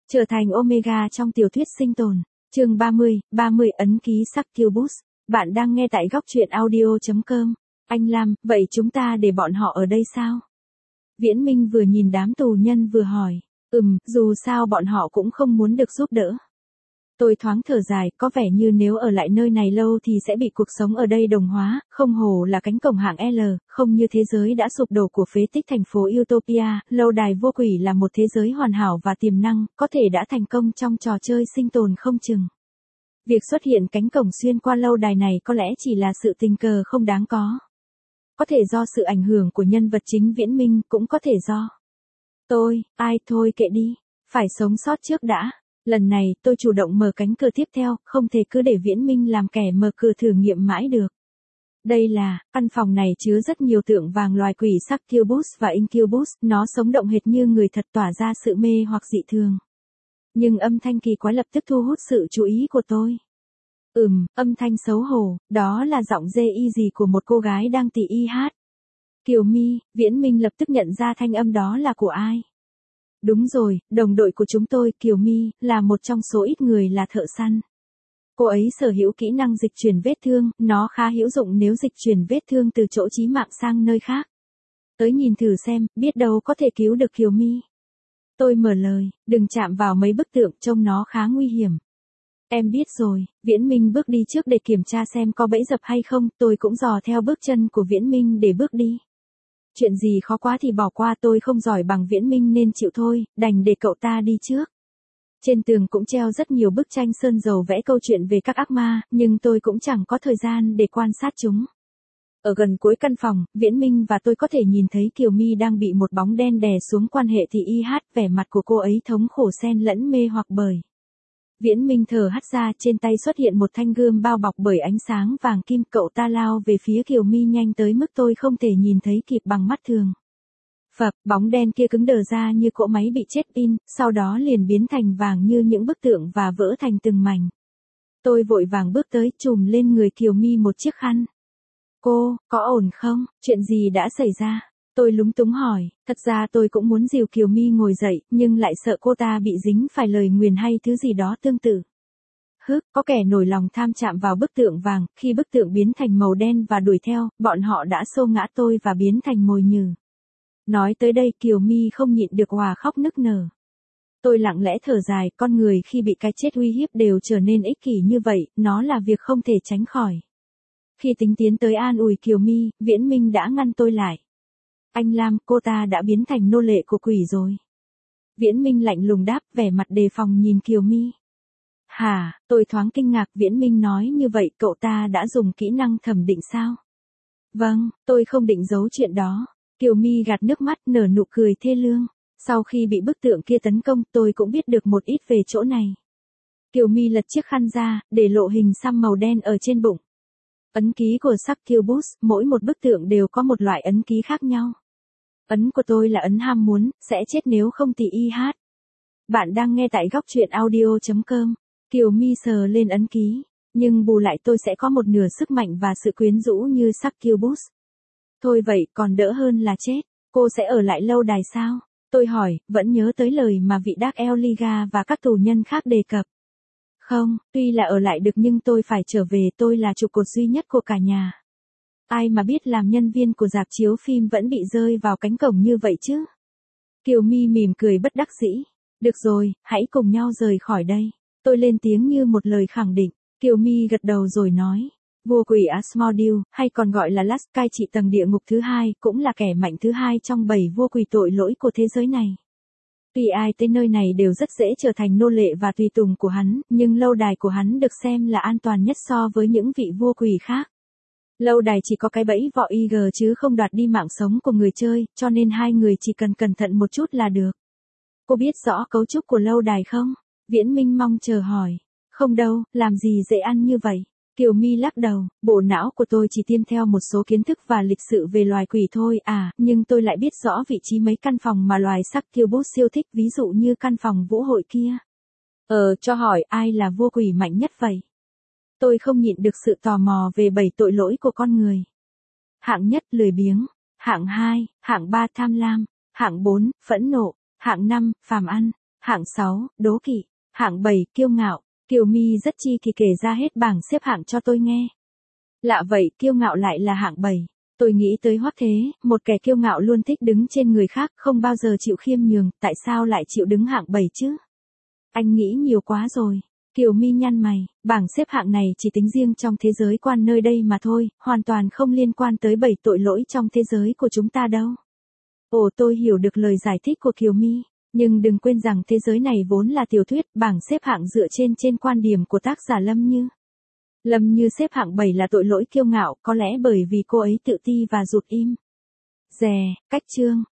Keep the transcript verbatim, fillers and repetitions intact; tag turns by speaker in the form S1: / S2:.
S1: Trở thành Omega trong tiểu thuyết sinh tồn. Chương ba mươi, ba mươi ấn ký Succubus. Bạn đang nghe tại góc truyện audio chấm com. Anh Lam, vậy chúng ta để bọn họ ở đây sao? Viễn Minh vừa nhìn đám tù nhân vừa hỏi. Ừm, dù sao bọn họ cũng không muốn được giúp đỡ. Tôi thoáng thở dài, có vẻ như nếu ở lại nơi này lâu thì sẽ bị cuộc sống ở đây đồng hóa, không hổ là cánh cổng hạng L, không như thế giới đã sụp đổ của phế tích thành phố Utopia, lâu đài vô quỷ là một thế giới hoàn hảo và tiềm năng, có thể đã thành công trong trò chơi sinh tồn không chừng. Việc xuất hiện cánh cổng xuyên qua lâu đài này có lẽ chỉ là sự tình cờ không đáng có. Có thể do sự ảnh hưởng của nhân vật chính Viễn Minh, cũng có thể do tôi, ai thôi kệ đi, phải sống sót trước đã. Lần này, tôi chủ động mở cánh cửa tiếp theo, không thể cứ để Viễn Minh làm kẻ mở cửa thử nghiệm mãi được. Đây là, căn phòng này chứa rất nhiều tượng vàng loài quỷ Succubus và Incubus, nó sống động hệt như người thật, tỏa ra sự mê hoặc dị thường. Nhưng âm thanh kỳ quái lập tức thu hút sự chú ý của tôi. Ừm, âm thanh xấu hổ, đó là giọng dê y gì của một cô gái đang tỉ y hát. Kiều Mi, Viễn Minh lập tức nhận ra thanh âm đó là của ai. Đúng rồi, đồng đội của chúng tôi, Kiều Mi, là một trong số ít người là thợ săn. Cô ấy sở hữu kỹ năng dịch chuyển vết thương, nó khá hữu dụng nếu dịch chuyển vết thương từ chỗ chí mạng sang nơi khác. Tới nhìn thử xem, biết đâu có thể cứu được Kiều Mi. Tôi mở lời, đừng chạm vào mấy bức tượng, trông nó khá nguy hiểm. Em biết rồi, Viễn Minh bước đi trước để kiểm tra xem có bẫy dập hay không, tôi cũng dò theo bước chân của Viễn Minh để bước đi. Chuyện gì khó quá thì bỏ qua, tôi không giỏi bằng Viễn Minh nên chịu thôi, đành để cậu ta đi trước. Trên tường cũng treo rất nhiều bức tranh sơn dầu vẽ câu chuyện về các ác ma, nhưng tôi cũng chẳng có thời gian để quan sát chúng. Ở gần cuối căn phòng, Viễn Minh và tôi có thể nhìn thấy Kiều Mi đang bị một bóng đen đè xuống quan hệ thì y hát, vẻ mặt của cô ấy thống khổ xen lẫn mê hoặc bởi. Viễn Minh thở hắt ra, trên tay xuất hiện một thanh gươm bao bọc bởi ánh sáng vàng kim, cậu ta lao về phía Kiều Mi nhanh tới mức tôi không thể nhìn thấy kịp bằng mắt thường. Phập, bóng đen kia cứng đờ ra như cỗ máy bị chết pin, sau đó liền biến thành vàng như những bức tượng và vỡ thành từng mảnh. Tôi vội vàng bước tới, chùm lên người Kiều Mi một chiếc khăn. Cô, có ổn không? Chuyện gì đã xảy ra? Tôi lúng túng hỏi, thật ra tôi cũng muốn dìu Kiều Mi ngồi dậy, nhưng lại sợ cô ta bị dính phải lời nguyền hay thứ gì đó tương tự. Hức, có kẻ nổi lòng tham chạm vào bức tượng vàng, khi bức tượng biến thành màu đen và đuổi theo, bọn họ đã xô ngã tôi và biến thành mồi nhử. Nói tới đây Kiều Mi không nhịn được òa khóc nức nở. Tôi lặng lẽ thở dài, con người khi bị cái chết uy hiếp đều trở nên ích kỷ như vậy, nó là việc không thể tránh khỏi. Khi tính tiến tới an ủi Kiều Mi, Viễn Minh đã ngăn tôi lại. Anh Lam, cô ta đã biến thành nô lệ của quỷ rồi. Viễn Minh lạnh lùng đáp, vẻ mặt đề phòng nhìn Kiều Mi. Hả, tôi thoáng kinh ngạc, Viễn Minh nói như vậy cậu ta đã dùng kỹ năng thẩm định sao? Vâng, tôi không định giấu chuyện đó. Kiều Mi gạt nước mắt, nở nụ cười thê lương. Sau khi bị bức tượng kia tấn công, tôi cũng biết được một ít về chỗ này. Kiều Mi lật chiếc khăn ra, để lộ hình xăm màu đen ở trên bụng. Ấn ký của Succubus, mỗi một bức tượng đều có một loại ấn ký khác nhau. Ấn của tôi là ấn ham muốn, sẽ chết nếu không tỉ y hát. Bạn đang nghe tại góc truyện audio chấm com. Kiều Mi sờ lên ấn ký, nhưng bù lại tôi sẽ có một nửa sức mạnh và sự quyến rũ như Succubus. Thôi vậy, còn đỡ hơn là chết. Cô sẽ ở lại lâu đài sao? Tôi hỏi, vẫn nhớ tới lời mà vị Dark Eliga và các tù nhân khác đề cập. Không, tuy là ở lại được nhưng tôi phải trở về, tôi là trụ cột duy nhất của cả nhà. Ai mà biết làm nhân viên của rạp chiếu phim vẫn bị rơi vào cánh cổng như vậy chứ? Kiều Mi mỉm cười bất đắc dĩ. Được rồi, hãy cùng nhau rời khỏi đây. Tôi lên tiếng như một lời khẳng định. Kiều Mi gật đầu rồi nói. Vua quỷ Asmodeus, hay còn gọi là Last, cai trị tầng địa ngục thứ hai, cũng là kẻ mạnh thứ hai trong bảy vua quỷ tội lỗi của thế giới này. Tuy ai tới nơi này đều rất dễ trở thành nô lệ và tùy tùng của hắn, nhưng lâu đài của hắn được xem là an toàn nhất so với những vị vua quỷ khác. Lâu đài chỉ có cái bẫy vọ y gờ chứ không đoạt đi mạng sống của người chơi, cho nên hai người chỉ cần cẩn thận một chút là được. Cô biết rõ cấu trúc của lâu đài không? Viễn Minh mong chờ hỏi. Không đâu, làm gì dễ ăn như vậy? Kiều Mi lắc đầu, bộ não của tôi chỉ tiêm theo một số kiến thức và lịch sự về loài quỷ thôi à, nhưng tôi lại biết rõ vị trí mấy căn phòng mà loài Succubus siêu thích, ví dụ như căn phòng vũ hội kia. Ờ, cho hỏi ai là vua quỷ mạnh nhất vậy? Tôi không nhịn được sự tò mò về bảy tội lỗi của con người. Hạng nhất, lười biếng. Hạng hai, hạng ba, tham lam. Hạng bốn, phẫn nộ. Hạng năm, phàm ăn. Hạng sáu, đố kỵ. Hạng bảy, kiêu ngạo. Kiều My rất chi kỳ kể ra hết bảng xếp hạng cho tôi nghe. Lạ vậy, kiêu ngạo lại là hạng bảy. Tôi nghĩ tới Hoắc Thế, một kẻ kiêu ngạo luôn thích đứng trên người khác, không bao giờ chịu khiêm nhường, tại sao lại chịu đứng hạng bảy chứ? Anh nghĩ nhiều quá rồi. Kiều My nhăn mày, bảng xếp hạng này chỉ tính riêng trong thế giới quan nơi đây mà thôi, hoàn toàn không liên quan tới bảy tội lỗi trong thế giới của chúng ta đâu. Ồ, tôi hiểu được lời giải thích của Kiều My, nhưng đừng quên rằng thế giới này vốn là tiểu thuyết, bảng xếp hạng dựa trên trên quan điểm của tác giả Lâm Như. Lâm Như xếp hạng bảy là tội lỗi kiêu ngạo, có lẽ bởi vì cô ấy tự ti và rụt im. Dè, cách chương.